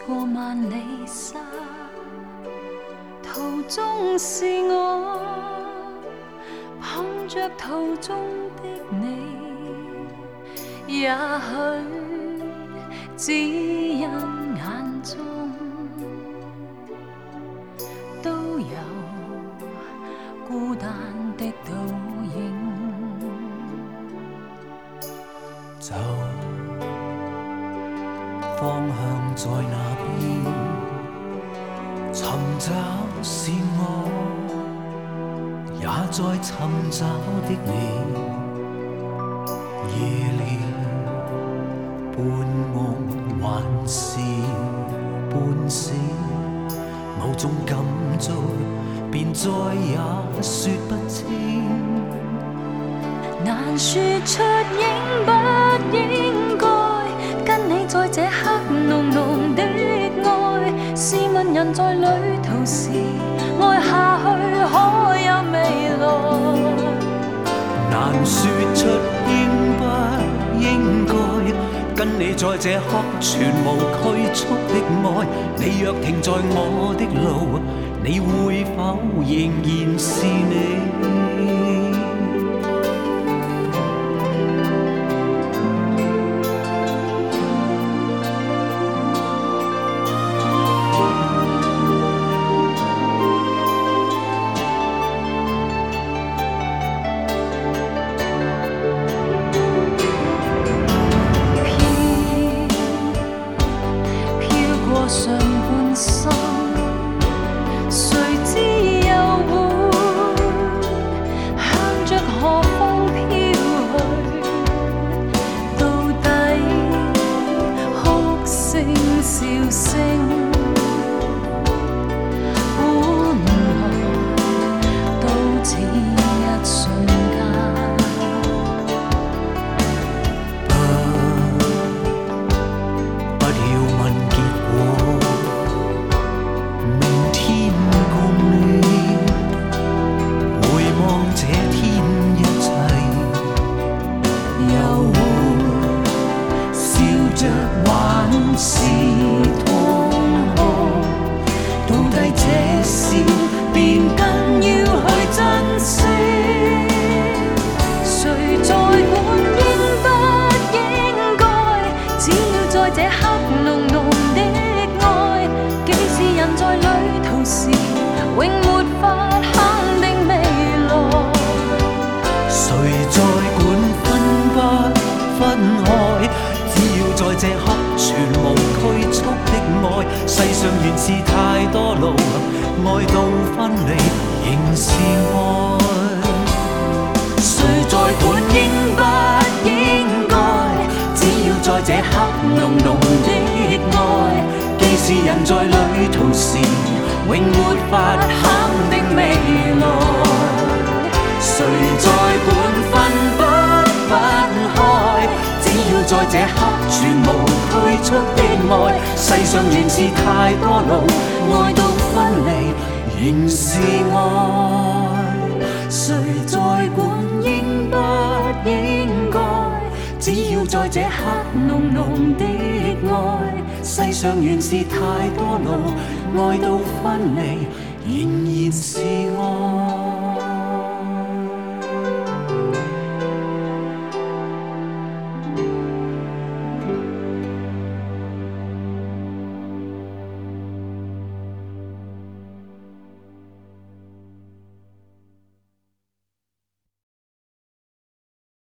过万里沙，途中是我碰着途中的你，也许只因眼中都有孤单的倒影。 走，方向在那边，寻找是我，也在寻找的你。夜了，半梦还是半醒，某种感触，便再也说不清。 难说出应不应该跟你在这刻浓浓的爱，试问人在旅途时爱下去可有未来？ 难说出应不应该跟你在这刻全無拘束的愛，你若停在我的路，你會否仍然是你？ 上半生，谁知又會向着何方飄去？到底哭聲笑聲，本來都只一瞬間。 不要問結果，明天共你回望這天一切，又會笑着還是痛哭？到底這時便更要去珍惜。 誰在管應不應該？只要在這刻濃濃的愛，既是人在旅途時，永沒法肯定未來。 誰在管分不分開？只要在這刻全無拘束的愛，世上原是太多路，愛到分離仍是愛。誰在管應不應該？只要在這刻濃濃的愛，既是人在旅途時，永沒法肯定未來。誰在管分不分開？只要在這刻全無拘束的愛，世上原是太多路，愛到分離仍是愛。誰在管應不應該？只要在這刻濃濃的愛，世上原是太多路，愛到分離仍然是愛。